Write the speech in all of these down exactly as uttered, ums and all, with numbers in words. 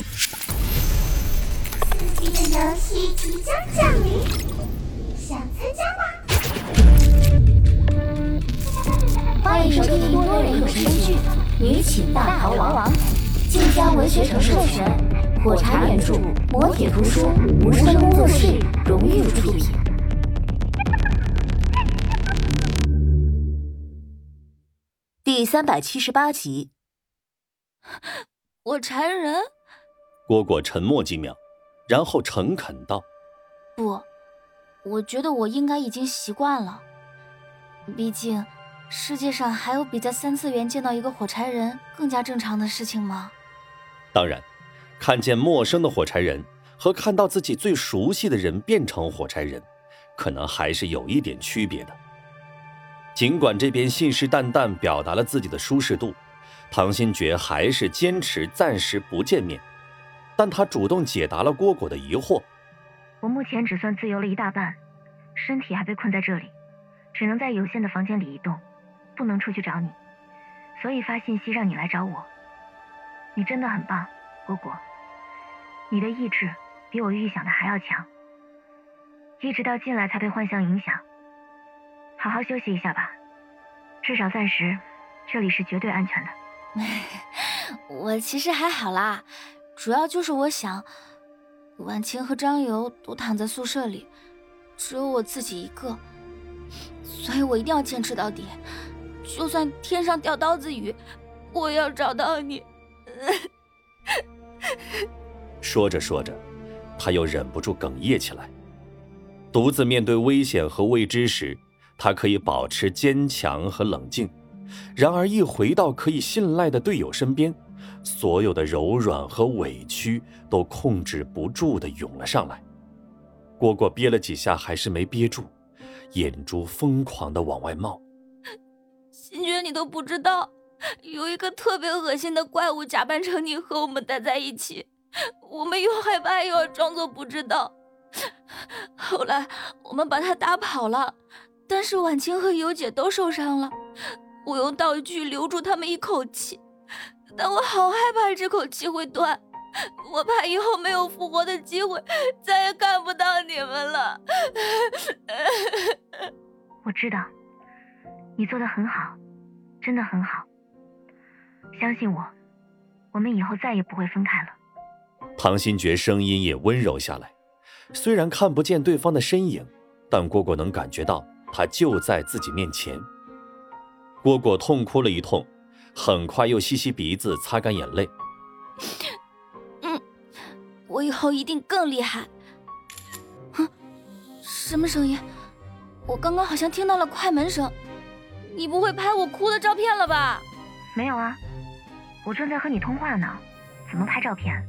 刺激的游戏即将降临，想参加吗？ 欢迎收听多人有声剧《女寝大逃亡》，晋江文学城授权，火柴原著，磨铁图书，无声工作室荣誉出品。第三百七十八集。 火柴人？ 蝈蝈沉默几秒，然后诚恳道： 不，我觉得我应该已经习惯了。毕竟世界上还有比在三次元见到一个火柴人更加正常的事情吗？ 当然，看见陌生的火柴人和看到自己最熟悉的人变成火柴人，可能还是有一点区别的。尽管这边信誓旦旦表达了自己的舒适度，唐新觉还是坚持暂时不见面，但他主动解答了蝈蝈的疑惑。 我目前只算自由了一大半，身体还被困在这里，只能在有限的房间里移动，不能出去找你，所以发信息让你来找我。你真的很棒，蝈蝈，你的意志比我预想的还要强，一直到进来才被幻象影响。好好休息一下吧，至少暂时这里是绝对安全的。 我其实还好啦，主要就是我想婉清和张游都躺在宿舍里，只有我自己一个，所以我一定要坚持到底，就算天上掉刀子雨，我也要找到你。 说着说着，他又忍不住哽咽起来。独自面对危险和未知时，他可以保持坚强和冷静，然而一回到可以信赖的队友身边，所有的柔软和委屈都控制不住地涌了上来。蝈蝈憋了几下还是没憋住，眼珠疯狂地往外冒。 新觉你都不知道，有一个特别恶心的怪物假扮成你和我们待在一起，我们又害怕又要装作不知道。后来我们把他打跑了，但是婉清和尤姐都受伤了，我用道具留住他们一口气，但我好害怕这口气会断，我怕以后没有复活的机会，再也看不到你们了。 我知道，你做得很好，真的很好，相信我，我们以后再也不会分开了。 唐新觉声音也温柔下来，虽然看不见对方的身影，但蝈蝈能感觉到他就在自己面前。蝈蝈痛哭了一通，很快又吸吸鼻子擦干眼泪。 嗯，我以后一定更厉害。哼，什么声音？我刚刚好像听到了快门声。你不会拍我哭的照片了吧？ 没有啊，我正在和你通话呢，怎么拍照片？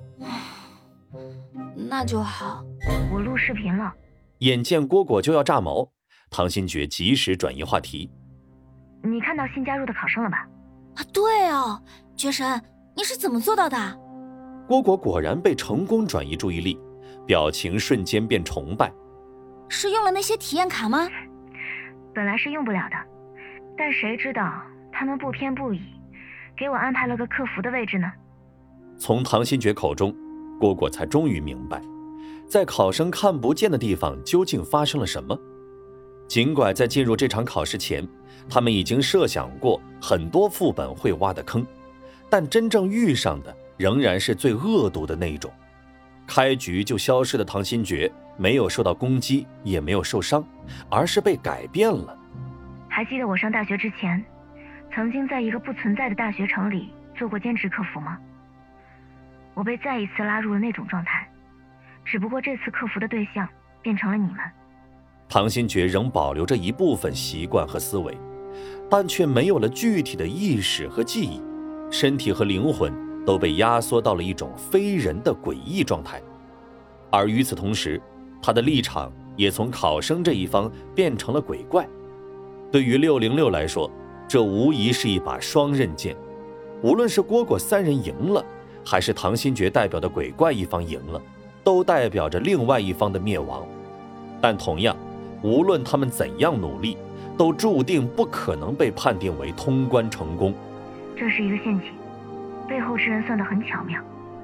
那就好。 我录视频了。 眼见蝈蝈就要炸毛，唐新觉及时转移话题。 你看到新加入的考生了吧？ 啊，对哦，绝神，你是怎么做到的？ 蝈蝈果然被成功转移注意力，表情瞬间变崇拜。 是用了那些体验卡吗？ 本来是用不了的，但谁知道他们不偏不倚，给我安排了个客服的位置呢。 从唐新觉口中，蝈蝈才终于明白，在考生看不见的地方究竟发生了什么。尽管在进入这场考试前，他们已经设想过很多副本会挖的坑，但真正遇上的仍然是最恶毒的那一种。开局就消失的唐新觉没有受到攻击，也没有受伤，而是被改变了。 还记得我上大学之前，曾经在一个不存在的大学城里做过兼职客服吗？我被再一次拉入了那种状态，只不过这次客服的对象变成了你们。 唐新觉仍保留着一部分习惯和思维，但却没有了具体的意识和记忆，身体和灵魂都被压缩到了一种非人的诡异状态。而与此同时，他的立场也从考生这一方变成了鬼怪。对于六零六来说，这无疑是一把双刃剑，无论是蝈蝈三人赢了，还是唐新觉代表的鬼怪一方赢了，都代表着另外一方的灭亡。但同样，无论他们怎样努力，都注定不可能被判定为通关成功。 这是一个陷阱，背后之人算得很巧妙。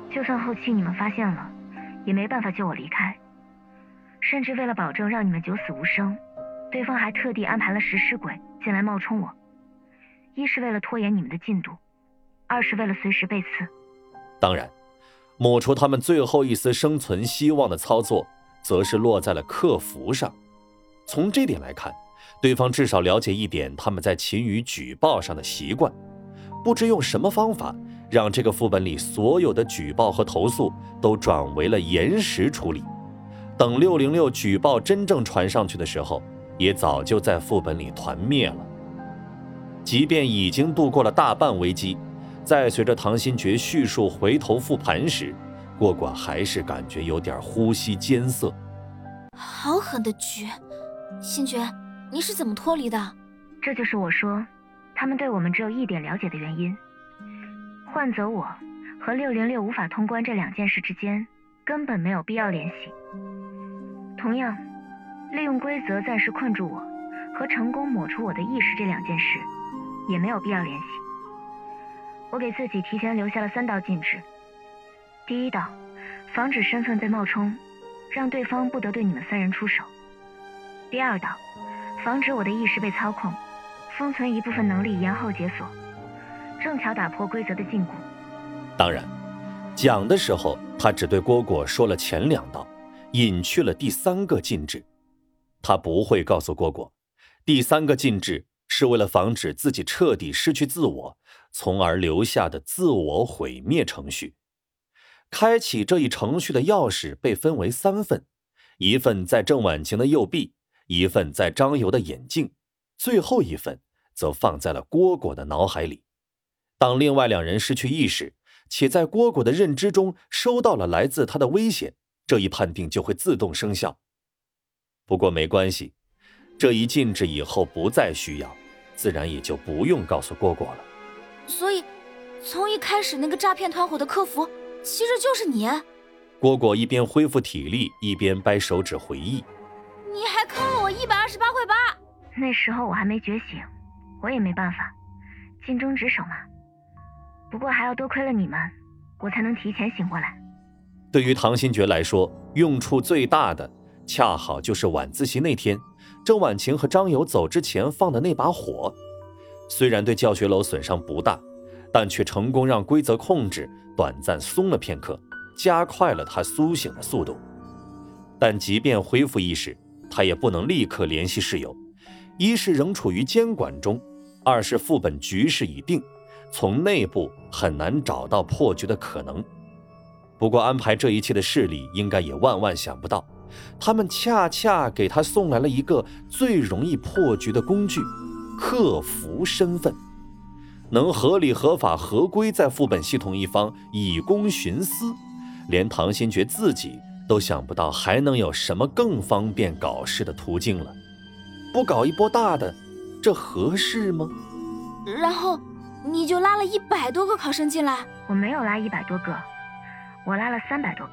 就算后期你们发现了，也没办法救我离开。甚至为了保证让你们九死无生，对方还特地安排了食尸鬼进来冒充我，一是为了拖延你们的进度，二是为了随时被刺。 当然，抹除他们最后一丝生存希望的操作，则是落在了客服上。从这点来看，对方至少了解一点他们在勤于举报上的习惯，不知用什么方法让这个副本里所有的举报和投诉都转为了延时处理。等六零六举报真正传上去的时候，也早就在副本里团灭了。即便已经度过了大半危机，在随着唐新觉叙述回头复盘时，蝈蝈还是感觉有点呼吸艰涩。 好狠的局，新觉，你是怎么脱离的？ 这就是我说他们对我们只有一点了解的原因。换走我和六零六无法通关这两件事之间根本没有必要联系。同样，利用规则暂时困住我和成功抹除我的意识这两件事也没有必要联系。我给自己提前留下了三道禁制。第一道，防止身份被冒充，让对方不得对你们三人出手。第二道，防止我的意识被操控，封存一部分能力延后解锁，正巧打破规则的禁锢。 当然，讲的时候他只对蝈蝈说了前两道，隐去了第三个禁制。他不会告诉蝈蝈，第三个禁制是为了防止自己彻底失去自我，从而留下的自我毁灭程序。开启这一程序的钥匙被分为三份，一份在郑婉晴的右臂，一份在张游的眼镜，最后一份则放在了蝈蝈的脑海里。当另外两人失去意识，且在蝈蝈的认知中收到了来自他的危险，这一判定就会自动生效。不过没关系，这一禁止以后不再需要，自然也就不用告诉蝈蝈了。 所以，从一开始那个诈骗团伙的客服，其实就是你。 蝈蝈一边恢复体力，一边掰手指回忆。 你还坑了我一百二十八块八。 那时候我还没觉醒，我也没办法，尽忠职守嘛。不过还要多亏了你们，我才能提前醒过来。 对于唐新觉来说，用处最大的恰好就是晚自习那天郑婉晴和张友走之前放的那把火。虽然对教学楼损伤不大，但却成功让规则控制短暂松了片刻，加快了他苏醒的速度。但即便恢复意识，他也不能立刻联系室友，一是仍处于监管中，二是副本局势已定，从内部很难找到破局的可能。不过安排这一切的势力应该也万万想不到，他们恰恰给他送来了一个最容易破局的工具——客服身份，能合理合法合规在副本系统一方以供徇私，连唐新觉自己都想不到还能有什么更方便搞事的途径了。不搞一波大的，这合适吗？ 然后你就拉了一百多个考生进来。 我没有拉一百多个，我拉了三百多个。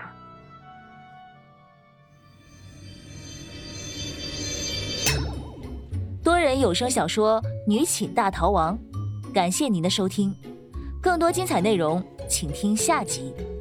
多人有声小说《女寝大逃亡》，感谢您的收听，更多精彩内容请听下集。